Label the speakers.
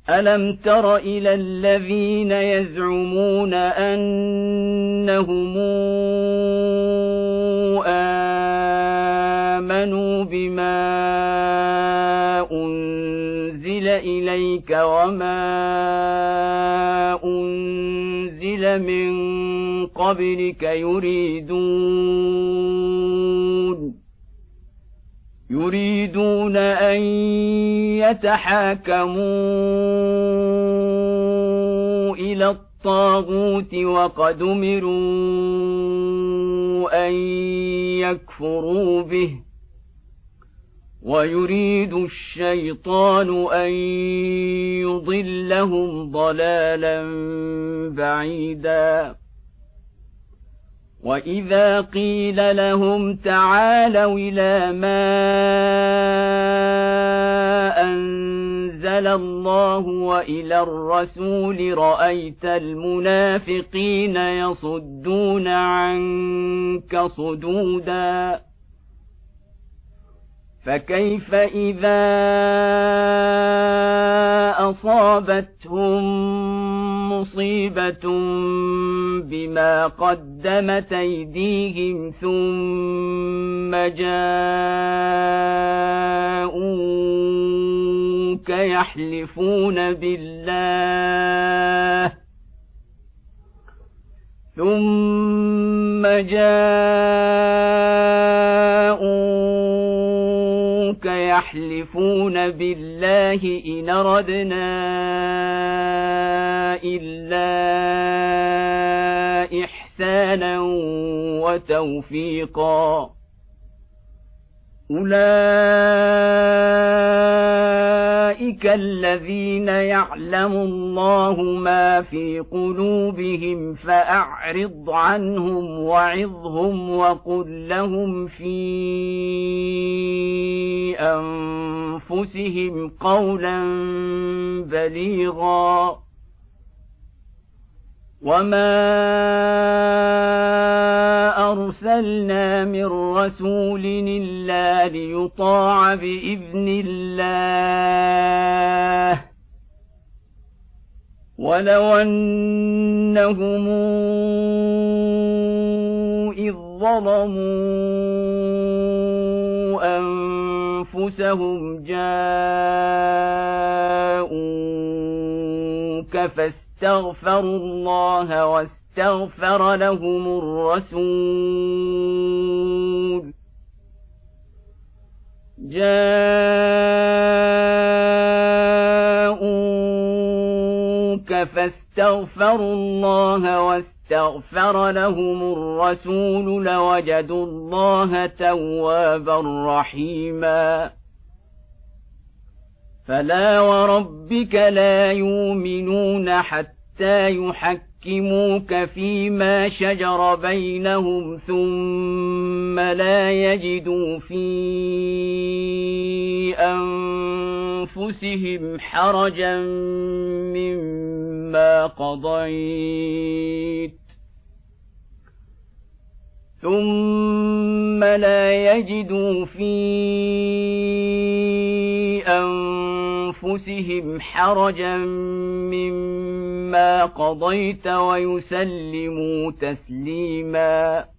Speaker 1: ألم تر إلى الذين يزعمون أنهم آمنوا بما أنزل إليك وما أنزل من قبلك يريدون أن يتحاكموا إلى الطاغوت وقد أمروا أن يكفروا به ويريد الشيطان أن يضلهم ضلالا بعيدا وإذا قيل لهم تعالوا إلى ما أنزل الله وإلى الرسول رأيت المنافقين يصدون عنك صدودا فكيف إذا أصابتهم مصيبة بما قدمت أيديهم ثم جاءوك يحلفون بالله إن أردنا إلا إحسانا وتوفيقا أولئك الذين يعلم الله ما في قلوبهم فأعرض عنهم وعظهم وقل لهم في أنفسهم قولا بليغا وما أرسلنا من رسول إلا ليطاع بإذن الله ولو أنهم إذ ظلموا أنفسهم جاءوك فاستغفروا الله واستغفر لهم الرسول لوجدوا الله توابا رحيما فلا وربك لا يؤمنون حتى يحكموك فيما شجر بينهم ثم لا يجدوا في أنفسهم حرجا مما قضيت ويسلموا تسليما